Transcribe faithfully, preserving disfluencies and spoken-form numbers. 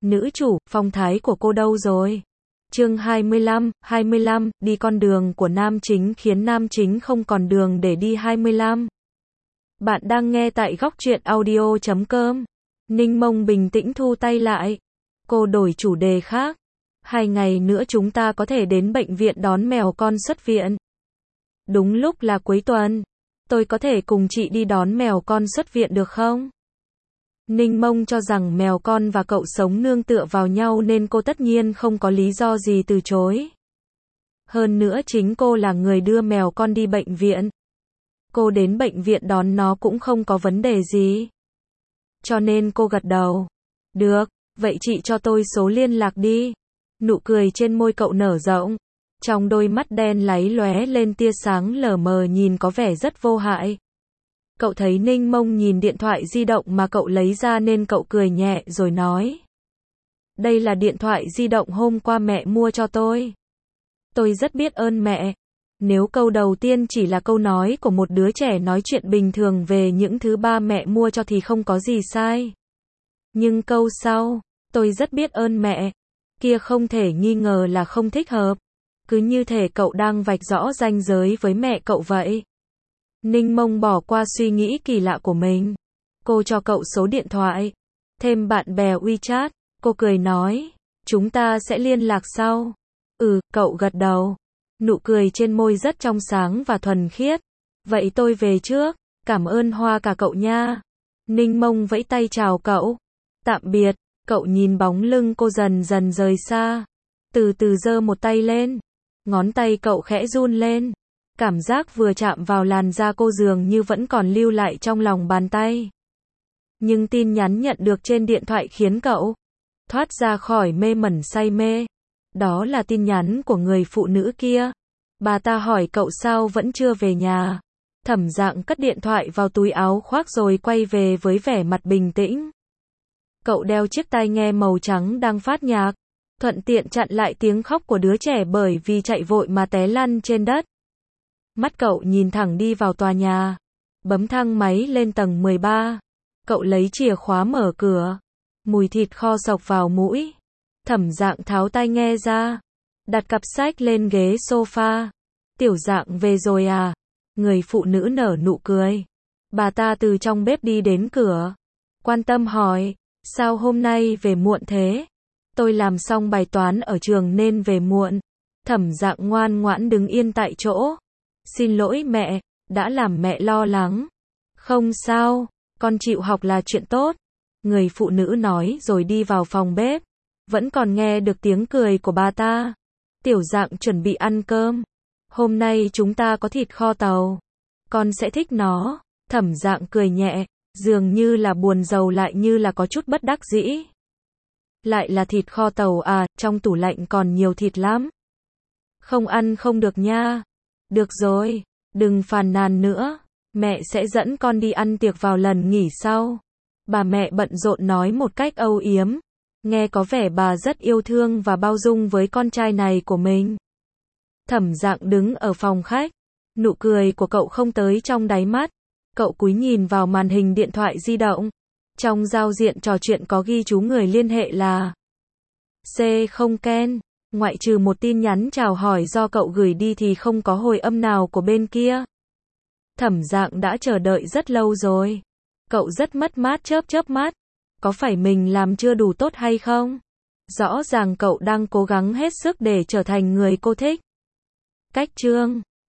Nữ chủ, phong thái của cô đâu rồi? Chương hai mươi lăm, hai mươi lăm, đi con đường của nam chính khiến nam chính không còn đường để đi hai mươi lăm. Bạn đang nghe tại góc truyện audio chấm com. Ninh Mông bình tĩnh thu tay lại. Cô đổi chủ đề khác. Hai ngày nữa chúng ta có thể đến bệnh viện đón mèo con xuất viện. Đúng lúc là cuối tuần. Tôi có thể cùng chị đi đón mèo con xuất viện được không? Ninh Mông cho rằng mèo con và cậu sống nương tựa vào nhau nên cô tất nhiên không có lý do gì từ chối. Hơn nữa chính cô là người đưa mèo con đi bệnh viện. Cô đến bệnh viện đón nó cũng không có vấn đề gì. Cho nên cô gật đầu. Được, vậy chị cho tôi số liên lạc đi. Nụ cười trên môi cậu nở rộng. Trong đôi mắt đen láy lóe lên tia sáng lờ mờ nhìn có vẻ rất vô hại. Cậu thấy Ninh Mông nhìn điện thoại di động mà cậu lấy ra nên cậu cười nhẹ rồi nói. Đây là điện thoại di động hôm qua mẹ mua cho tôi. Tôi rất biết ơn mẹ. Nếu câu đầu tiên chỉ là câu nói của một đứa trẻ nói chuyện bình thường về những thứ ba mẹ mua cho thì không có gì sai. Nhưng câu sau, tôi rất biết ơn mẹ, kia không thể nghi ngờ là không thích hợp. Cứ như thể cậu đang vạch rõ ranh giới với mẹ cậu vậy. Ninh Mông bỏ qua suy nghĩ kỳ lạ của mình. Cô cho cậu số điện thoại. Thêm bạn bè WeChat. Cô cười nói. Chúng ta sẽ liên lạc sau. Ừ, cậu gật đầu. Nụ cười trên môi rất trong sáng và thuần khiết. Vậy tôi về trước. Cảm ơn Hoa cả cậu nha. Ninh Mông vẫy tay chào cậu. Tạm biệt. Cậu nhìn bóng lưng cô dần dần rời xa. Từ từ giơ một tay lên. Ngón tay cậu khẽ run lên. Cảm giác vừa chạm vào làn da cô dường như vẫn còn lưu lại trong lòng bàn tay. Nhưng tin nhắn nhận được trên điện thoại khiến cậu thoát ra khỏi mê mẩn say mê. Đó là tin nhắn của người phụ nữ kia. Bà ta hỏi cậu sao vẫn chưa về nhà. Thẩm Dạng cất điện thoại vào túi áo khoác rồi quay về với vẻ mặt bình tĩnh. Cậu đeo chiếc tai nghe màu trắng đang phát nhạc, thuận tiện chặn lại tiếng khóc của đứa trẻ bởi vì chạy vội mà té lăn trên đất. Mắt cậu nhìn thẳng đi vào tòa nhà, bấm thang máy lên tầng mười ba. Cậu lấy chìa khóa mở cửa. Mùi thịt kho xộc vào mũi. Thẩm Dạng tháo tai nghe ra, đặt cặp sách lên ghế sofa. Tiểu Dạng về rồi à? Người phụ nữ nở nụ cười. Bà ta từ trong bếp đi đến cửa, quan tâm hỏi, sao hôm nay về muộn thế? Tôi làm xong bài toán ở trường nên về muộn. Thẩm Dạng ngoan ngoãn đứng yên tại chỗ. Xin lỗi mẹ, đã làm mẹ lo lắng. Không sao, con chịu học là chuyện tốt. Người phụ nữ nói rồi đi vào phòng bếp. Vẫn còn nghe được tiếng cười của bà ta. Tiểu Dạng chuẩn bị ăn cơm. Hôm nay chúng ta có thịt kho tàu. Con sẽ thích nó. Thẩm Dạng cười nhẹ, dường như là buồn rầu lại như là có chút bất đắc dĩ. Lại là thịt kho tàu à, trong tủ lạnh còn nhiều thịt lắm. Không ăn không được nha. Được rồi, đừng phàn nàn nữa. Mẹ sẽ dẫn con đi ăn tiệc vào lần nghỉ sau. Bà mẹ bận rộn nói một cách âu yếm. Nghe có vẻ bà rất yêu thương và bao dung với con trai này của mình. Thẩm Dạng đứng ở phòng khách. Nụ cười của cậu không tới trong đáy mắt. Cậu cúi nhìn vào màn hình điện thoại di động. Trong giao diện trò chuyện có ghi chú người liên hệ là C không Ken. Ngoại trừ một tin nhắn chào hỏi do cậu gửi đi thì không có hồi âm nào của bên kia. Thẩm Dạng đã chờ đợi rất lâu rồi. Cậu rất mất mát chớp chớp mắt. Có phải mình làm chưa đủ tốt hay không? Rõ ràng cậu đang cố gắng hết sức để trở thành người cô thích. Cách chương